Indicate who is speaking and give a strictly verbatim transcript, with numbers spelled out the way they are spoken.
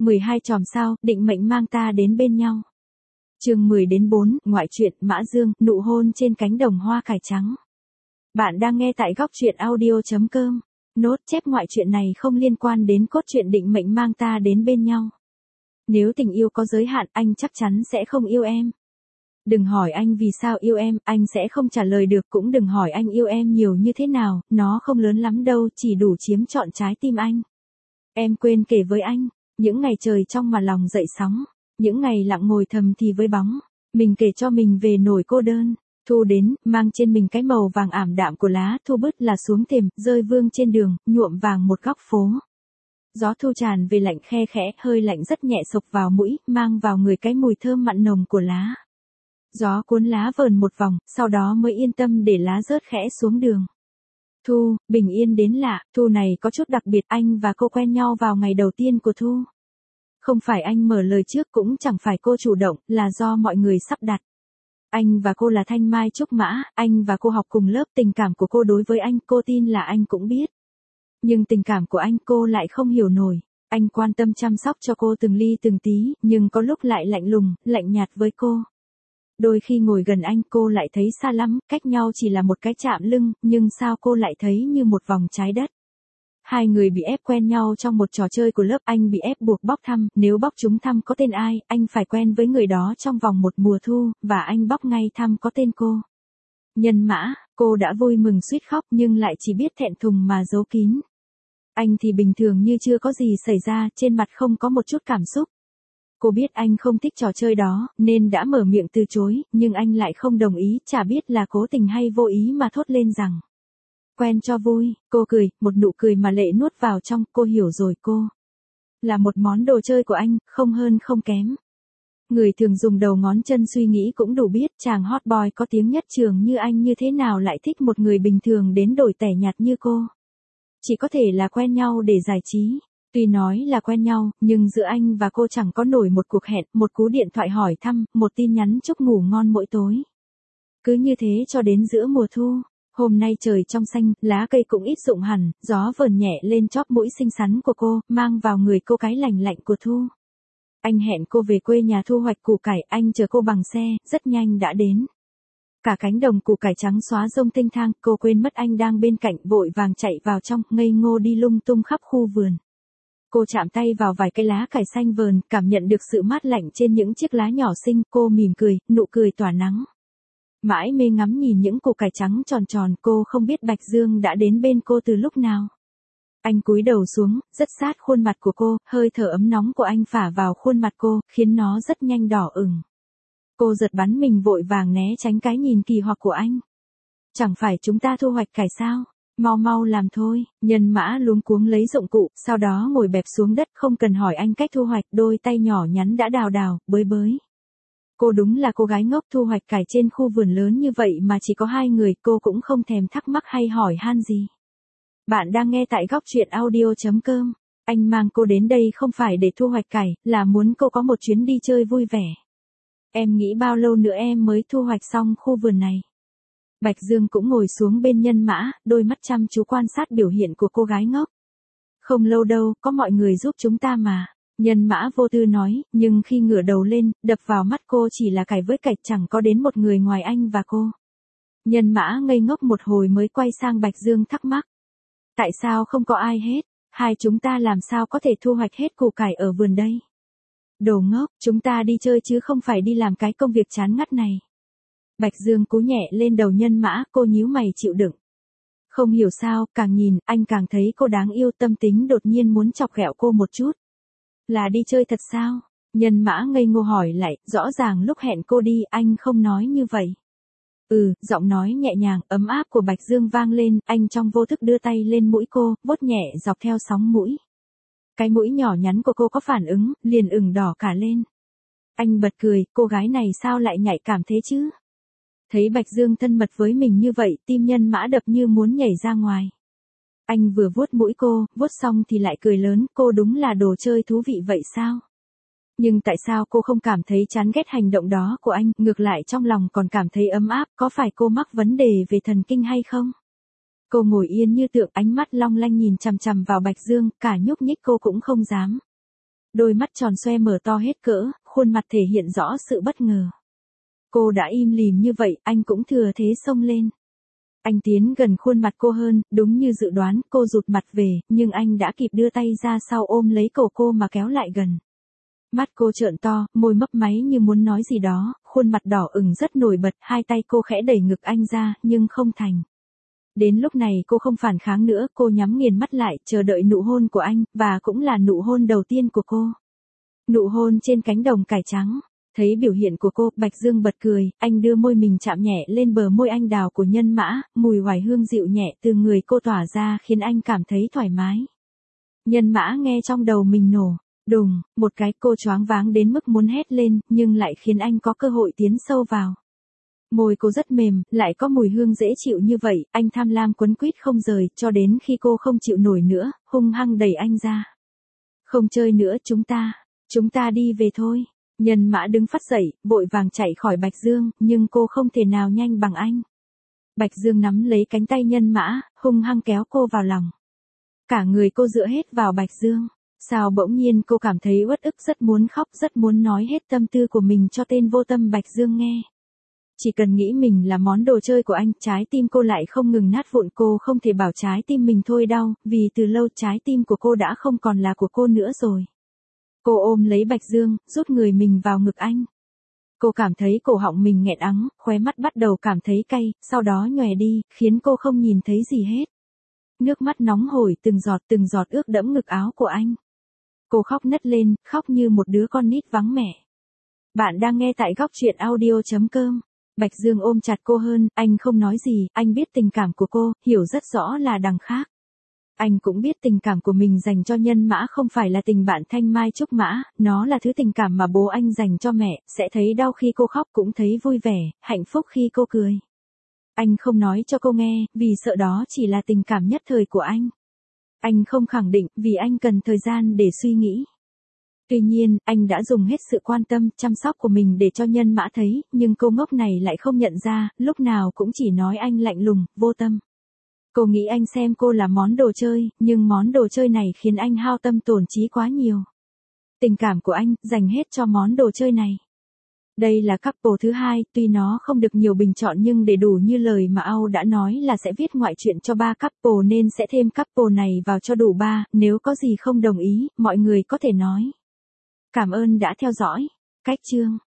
Speaker 1: mười hai chòm sao, định mệnh mang ta đến bên nhau. Chương mười đến bốn, ngoại truyện, Mã Dương, nụ hôn trên cánh đồng hoa cải trắng. Bạn đang nghe tại góc truyện audio chấm com. Nốt chép ngoại truyện này không liên quan đến cốt truyện định mệnh mang ta đến bên nhau. Nếu tình yêu có giới hạn, anh chắc chắn sẽ không yêu em. Đừng hỏi anh vì sao yêu em, anh sẽ không trả lời được, cũng đừng hỏi anh yêu em nhiều như thế nào, nó không lớn lắm đâu, chỉ đủ chiếm trọn trái tim anh. Em quên kể với anh, những ngày trời trong mà lòng dậy sóng, những ngày lặng ngồi thầm thì với bóng, mình kể cho mình về nỗi cô đơn. Thu đến, mang trên mình cái màu vàng ảm đạm của lá thu bứt là xuống thềm, rơi vương trên đường, nhuộm vàng một góc phố. Gió thu tràn về lạnh khe khẽ, hơi lạnh rất nhẹ sộc vào mũi, mang vào người cái mùi thơm mặn nồng của lá. Gió cuốn lá vờn một vòng, sau đó mới yên tâm để lá rớt khẽ xuống đường. Thu, bình yên đến lạ, Thu này có chút đặc biệt, anh và cô quen nhau vào ngày đầu tiên của Thu. Không phải anh mở lời trước, cũng chẳng phải cô chủ động, là do mọi người sắp đặt. Anh và cô là thanh mai trúc mã, anh và cô học cùng lớp, tình cảm của cô đối với anh, cô tin là anh cũng biết. Nhưng tình cảm của anh cô lại không hiểu nổi. Anh quan tâm chăm sóc cho cô từng ly từng tí, nhưng có lúc lại lạnh lùng, lạnh nhạt với cô. Đôi khi ngồi gần anh cô lại thấy xa lắm, cách nhau chỉ là một cái chạm lưng, nhưng sao cô lại thấy như một vòng trái đất. Hai người bị ép quen nhau trong một trò chơi của lớp, anh bị ép buộc bóc thăm, nếu bóc trúng thăm có tên ai, anh phải quen với người đó trong vòng một mùa thu, và anh bóc ngay thăm có tên cô. Nhân Mã, cô đã vui mừng suýt khóc nhưng lại chỉ biết thẹn thùng mà giấu kín. Anh thì bình thường như chưa có gì xảy ra, trên mặt không có một chút cảm xúc. Cô biết anh không thích trò chơi đó, nên đã mở miệng từ chối, nhưng anh lại không đồng ý, chả biết là cố tình hay vô ý mà thốt lên rằng. Quen cho vui, cô cười, một nụ cười mà lệ nuốt vào trong, cô hiểu rồi, cô là một món đồ chơi của anh, không hơn không kém. Người thường dùng đầu ngón chân suy nghĩ cũng đủ biết chàng hot boy có tiếng nhất trường như anh như thế nào lại thích một người bình thường đến đổi tẻ nhạt như cô. Chỉ có thể là quen nhau để giải trí. Tuy nói là quen nhau, nhưng giữa anh và cô chẳng có nổi một cuộc hẹn, một cú điện thoại hỏi thăm, một tin nhắn chúc ngủ ngon mỗi tối. Cứ như thế cho đến giữa mùa thu. Hôm nay trời trong xanh, lá cây cũng ít rụng hẳn, gió vờn nhẹ lên chóp mũi xinh xắn của cô, mang vào người cô cái lành lạnh của Thu. Anh hẹn cô về quê nhà thu hoạch củ cải, anh chờ cô bằng xe, rất nhanh đã đến. Cả cánh đồng củ cải trắng xóa rông thênh thang, cô quên mất anh đang bên cạnh, vội vàng chạy vào trong, ngây ngô đi lung tung khắp khu vườn. Cô chạm tay vào vài cây lá cải xanh vờn, cảm nhận được sự mát lạnh trên những chiếc lá nhỏ xinh, cô mỉm cười, nụ cười tỏa nắng. Mãi mê ngắm nhìn những củ cải trắng tròn tròn, cô không biết Bạch Dương đã đến bên cô từ lúc nào. Anh cúi đầu xuống, rất sát khuôn mặt của cô, hơi thở ấm nóng của anh phả vào khuôn mặt cô, khiến nó rất nhanh đỏ ửng. Cô giật bắn mình vội vàng né tránh cái nhìn kỳ hoặc của anh. Chẳng phải chúng ta thu hoạch cải sao? Mau mau làm thôi. Nhân Mã luống cuống lấy dụng cụ, sau đó ngồi bẹp xuống đất, không cần hỏi anh cách thu hoạch, đôi tay nhỏ nhắn đã đào đào, bới bới. Cô đúng là cô gái ngốc, thu hoạch cải trên khu vườn lớn như vậy mà chỉ có hai người, cô cũng không thèm thắc mắc hay hỏi han gì. Bạn đang nghe tại góc truyện audio chấm com. Anh mang cô đến đây không phải để thu hoạch cải, là muốn cô có một chuyến đi chơi vui vẻ. Em nghĩ bao lâu nữa em mới thu hoạch xong khu vườn này? Bạch Dương cũng ngồi xuống bên Nhân Mã, đôi mắt chăm chú quan sát biểu hiện của cô gái ngốc. Không lâu đâu, có mọi người giúp chúng ta mà. Nhân Mã vô tư nói, nhưng khi ngửa đầu lên, đập vào mắt cô chỉ là cải với cải, chẳng có đến một người ngoài anh và cô. Nhân Mã ngây ngốc một hồi mới quay sang Bạch Dương thắc mắc. Tại sao không có ai hết? Hai chúng ta làm sao có thể thu hoạch hết củ cải ở vườn đây? Đồ ngốc, chúng ta đi chơi chứ không phải đi làm cái công việc chán ngắt này. Bạch Dương cú nhẹ lên đầu Nhân Mã, cô nhíu mày chịu đựng. Không hiểu sao, càng nhìn, anh càng thấy cô đáng yêu, tâm tính đột nhiên muốn chọc ghẹo cô một chút. Là đi chơi thật sao? Nhân Mã ngây ngô hỏi lại, rõ ràng lúc hẹn cô đi, anh không nói như vậy. Ừ, giọng nói nhẹ nhàng, ấm áp của Bạch Dương vang lên, anh trong vô thức đưa tay lên mũi cô, vuốt nhẹ dọc theo sóng mũi. Cái mũi nhỏ nhắn của cô có phản ứng, liền ửng đỏ cả lên. Anh bật cười, cô gái này sao lại nhạy cảm thế chứ? Thấy Bạch Dương thân mật với mình như vậy, tim Nhân Mã đập như muốn nhảy ra ngoài. Anh vừa vuốt mũi cô, vuốt xong thì lại cười lớn, cô đúng là đồ chơi thú vị vậy sao? Nhưng tại sao cô không cảm thấy chán ghét hành động đó của anh, ngược lại trong lòng còn cảm thấy ấm áp, có phải cô mắc vấn đề về thần kinh hay không? Cô ngồi yên như tượng, ánh mắt long lanh nhìn chằm chằm vào Bạch Dương, cả nhúc nhích cô cũng không dám. Đôi mắt tròn xoe mở to hết cỡ, khuôn mặt thể hiện rõ sự bất ngờ. Cô đã im lìm như vậy, anh cũng thừa thế xông lên. Anh tiến gần khuôn mặt cô hơn, đúng như dự đoán, cô rụt mặt về, nhưng anh đã kịp đưa tay ra sau ôm lấy cổ cô mà kéo lại gần. Mắt cô trợn to, môi mấp máy như muốn nói gì đó, khuôn mặt đỏ ửng rất nổi bật, hai tay cô khẽ đẩy ngực anh ra, nhưng không thành. Đến lúc này cô không phản kháng nữa, cô nhắm nghiền mắt lại, chờ đợi nụ hôn của anh, và cũng là nụ hôn đầu tiên của cô. Nụ hôn trên cánh đồng cải trắng. Thấy biểu hiện của cô, Bạch Dương bật cười, anh đưa môi mình chạm nhẹ lên bờ môi anh đào của Nhân Mã, mùi hoài hương dịu nhẹ từ người cô tỏa ra khiến anh cảm thấy thoải mái. Nhân Mã nghe trong đầu mình nổ, đùng, một cái, cô choáng váng đến mức muốn hét lên, nhưng lại khiến anh có cơ hội tiến sâu vào. Môi cô rất mềm, lại có mùi hương dễ chịu như vậy, anh tham lam quấn quýt không rời, cho đến khi cô không chịu nổi nữa, hung hăng đẩy anh ra. Không chơi nữa, chúng ta, chúng ta đi về thôi. Nhân Mã đứng phắt dậy, vội vàng chạy khỏi Bạch Dương, nhưng cô không thể nào nhanh bằng anh. Bạch Dương nắm lấy cánh tay Nhân Mã, hung hăng kéo cô vào lòng. Cả người cô dựa hết vào Bạch Dương. Sao bỗng nhiên cô cảm thấy uất ức, rất muốn khóc, rất muốn nói hết tâm tư của mình cho tên vô tâm Bạch Dương nghe. Chỉ cần nghĩ mình là món đồ chơi của anh, trái tim cô lại không ngừng nát vụn. Cô không thể bảo trái tim mình thôi đau, vì từ lâu trái tim của cô đã không còn là của cô nữa rồi. Cô ôm lấy Bạch Dương, rút người mình vào ngực anh. Cô cảm thấy cổ họng mình nghẹn ắng, khóe mắt bắt đầu cảm thấy cay, sau đó nhòe đi, khiến cô không nhìn thấy gì hết. Nước mắt nóng hổi từng giọt từng giọt ướt đẫm ngực áo của anh. Cô khóc nấc lên, khóc như một đứa con nít vắng mẹ. Bạn đang nghe tại góc truyện audio chấm com. Bạch Dương ôm chặt cô hơn, anh không nói gì, anh biết tình cảm của cô, hiểu rất rõ là đằng khác. Anh cũng biết tình cảm của mình dành cho Nhân Mã không phải là tình bạn thanh mai trúc mã, nó là thứ tình cảm mà bố anh dành cho mẹ, sẽ thấy đau khi cô khóc cũng thấy vui vẻ, hạnh phúc khi cô cười. Anh không nói cho cô nghe, vì sợ đó chỉ là tình cảm nhất thời của anh. Anh không khẳng định, vì anh cần thời gian để suy nghĩ. Tuy nhiên, anh đã dùng hết sự quan tâm, chăm sóc của mình để cho Nhân Mã thấy, nhưng cô ngốc này lại không nhận ra, lúc nào cũng chỉ nói anh lạnh lùng, vô tâm. Cô nghĩ anh xem cô là món đồ chơi, nhưng món đồ chơi này khiến anh hao tâm tổn trí quá nhiều. Tình cảm của anh, dành hết cho món đồ chơi này. Đây là couple thứ hai, tuy nó không được nhiều bình chọn nhưng để đủ như lời mà Âu đã nói là sẽ viết ngoại truyện cho ba couple nên sẽ thêm couple này vào cho đủ ba, nếu có gì không đồng ý, mọi người có thể nói. Cảm ơn đã theo dõi. Cách chương